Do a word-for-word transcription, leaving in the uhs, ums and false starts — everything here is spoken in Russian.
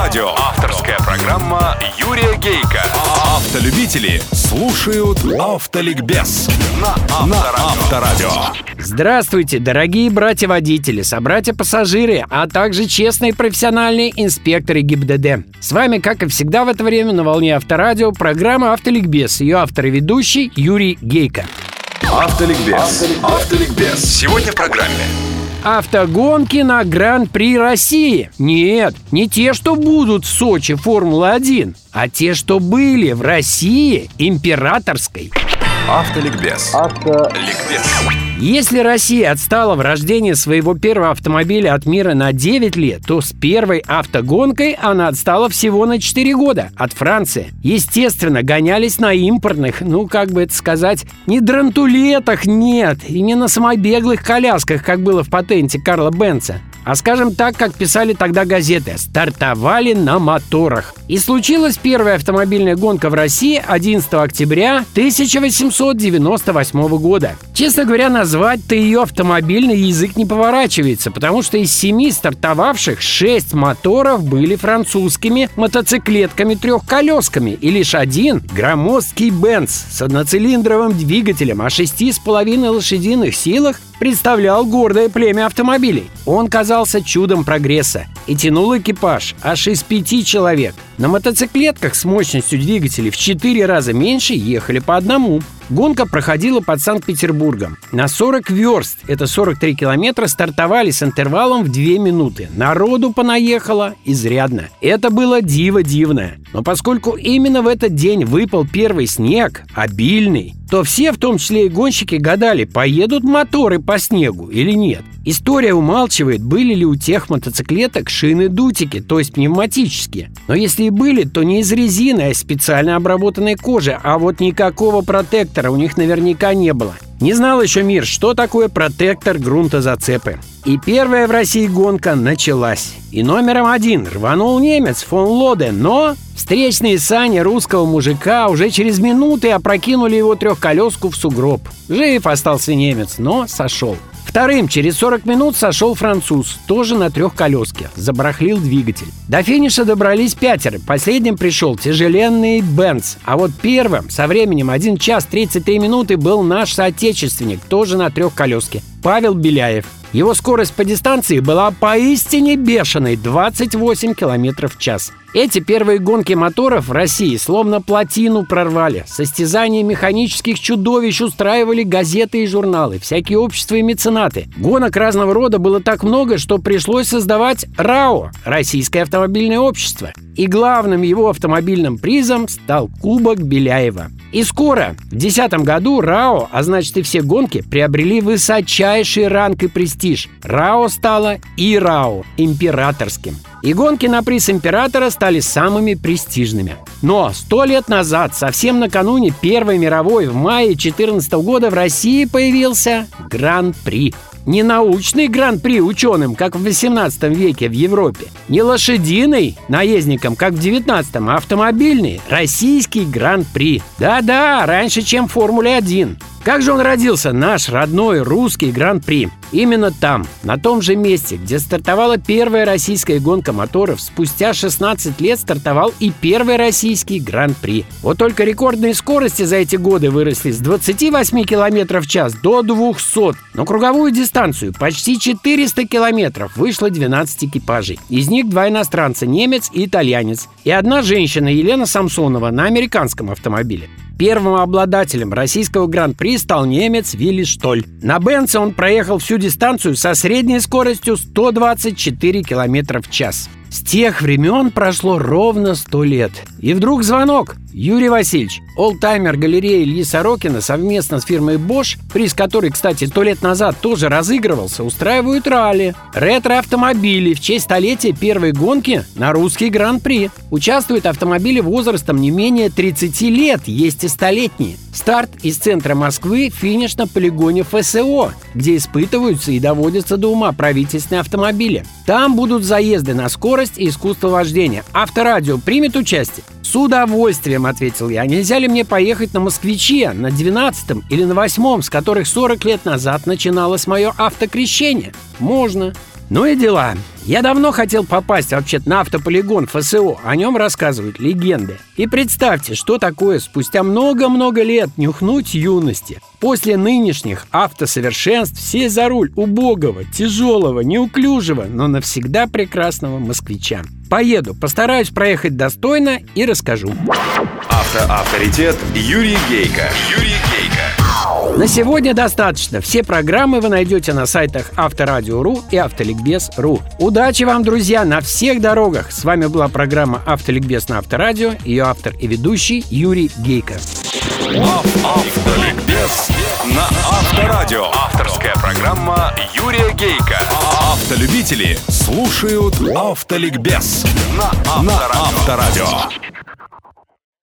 Авторадио. Авторская программа Юрия Гейка. Автолюбители слушают Автоликбез на Авторадио. Здравствуйте, дорогие братья-водители, собратья-пассажиры, а также честные профессиональные инспекторы ГИБДД. С вами, как и всегда в это время, на волне Авторадио программа Автоликбез. Ее автор и ведущий Юрий Гейка. Автоликбез. Автоликбез. Сегодня в программе. Автогонки на Гран-при России. Нет, не те, что будут в Сочи Формула один, а те, что были в России императорской. Автоликбез. Автоликбез. Если Россия отстала в рождении своего первого автомобиля от мира на девять лет, то с первой автогонкой она отстала всего на четыре года от Франции. Естественно, гонялись на импортных, ну, как бы это сказать, не дрантулетах, нет, и не на самобеглых колясках, как было в патенте Карла Бенца. А скажем так, как писали тогда газеты, стартовали на моторах. И случилась первая автомобильная гонка в России одиннадцатого октября тысяча восемьсот девяносто восьмого года. Честно говоря, назвать-то ее автомобильный язык не поворачивается, потому что из семи стартовавших шесть моторов были французскими мотоциклетками-трехколесками, и лишь один громоздкий Бенц с одноцилиндровым двигателем о шести с половиной лошадиных силах представлял гордое племя автомобилей. Он казался чудом прогресса и тянул экипаж аж из пяти человек. На мотоциклетках с мощностью двигателей в четыре раза меньше ехали по одному. Гонка проходила под Санкт-Петербургом. На сорок верст, это сорок три километра, стартовали с интервалом в две минуты. Народу понаехало изрядно. Это было диво дивное. Но поскольку именно в этот день выпал первый снег, обильный, то все, в том числе и гонщики, гадали, поедут моторы по снегу или нет. История умалчивает, были ли у тех мотоциклеток шины-дутики, то есть пневматические. Но если и были, то не из резины, а из специально обработанной кожи, а вот никакого протектора у них наверняка не было. Не знал еще мир, что такое протектор грунтозацепы. И первая в России гонка началась. И номером один рванул немец фон Лоде, но встречные сани русского мужика уже через минуты опрокинули его трехколеску в сугроб. Жив остался немец, но сошел. Вторым через сорок минут сошел француз, тоже на трехколеске, забарахлил двигатель. До финиша добрались пятеро, последним пришел тяжеленный Бенц, а вот первым со временем один час тридцать три минуты был наш соотечественник, тоже на трехколеске, Павел Беляев. Его скорость по дистанции была поистине бешеной – двадцать восемь километров в час. Эти первые гонки моторов в России словно плотину прорвали. Состязания механических чудовищ устраивали газеты и журналы, всякие общества и меценаты. Гонок разного рода было так много, что пришлось создавать РАО – Российское автомобильное общество. И главным его автомобильным призом стал Кубок Беляева. И скоро, в две тысячи десятом году, РАО, а значит и все гонки, приобрели высочайший ранг и престиж. РАО стало ИРАО – императорским. И гонки на приз императора стали самыми престижными. Но сто лет назад, совсем накануне Первой мировой, в мае две тысячи четырнадцатого года в России появился Гран-при. Не научный гран-при ученым, как в восемнадцатом веке в Европе. Не лошадиный наездникам, как в девятнадцатом, а автомобильный российский гран-при. Да-да, раньше, чем в Формуле один. Как же он родился, наш родной русский гран-при? Именно там, на том же месте, где стартовала первая российская гонка моторов, спустя шестнадцать лет стартовал и первый российский гран-при. Вот только рекордные скорости за эти годы выросли с двадцати восьми километров в час до двухсот. На круговую дистанцию почти четыреста километров вышло двенадцать экипажей. Из них два иностранца, немец и итальянец. И одна женщина, Елена Самсонова, на американском автомобиле. Первым обладателем российского гран-при стал немец Вилли Штоль. На Бенце он проехал всю дистанцию со средней скоростью сто двадцать четыре километра в час. С тех времен прошло ровно сто лет. И вдруг звонок. Юрий Васильевич, олдтаймер галереи Ильи Сорокина совместно с фирмой Bosch, приз которой, кстати, сто лет назад тоже разыгрывался, устраивают ралли, ретро-автомобили в честь столетия первой гонки на русский гран-при. Участвуют автомобили возрастом не менее тридцати лет, есть и столетние. Старт из центра Москвы, финиш на полигоне эф эс о, где испытываются и доводятся до ума правительственные автомобили. Там будут заезды на скорость и искусство вождения. Авторадио примет участие? С удовольствием, ответил я. Нельзя ли мне поехать на «Москвиче», на двенадцатом или на восьмом, с которых сорок лет назад начиналось мое автокрещение? Можно. Ну и дела. Я давно хотел попасть вообще-то на автополигон эф эс о. О нем рассказывают легенды. И представьте, что такое спустя много-много лет нюхнуть юности. После нынешних автосовершенств сесть за руль убогого, тяжелого, неуклюжего, но навсегда прекрасного москвича. Поеду, постараюсь проехать достойно и расскажу. Автоавторитет Юрий Гейко. Юрий Гейко. На сегодня достаточно. Все программы вы найдете на сайтах Авторадио точка ру и Автоликбез точка ру. Удачи вам, друзья, на всех дорогах. С вами была программа Автоликбез на Авторадио. Ее автор и ведущий Юрий Гейко. Автоликбез на Авторадио. Авторская программа Юрия Гейко. Автолюбители слушают Автоликбез на Авторадио.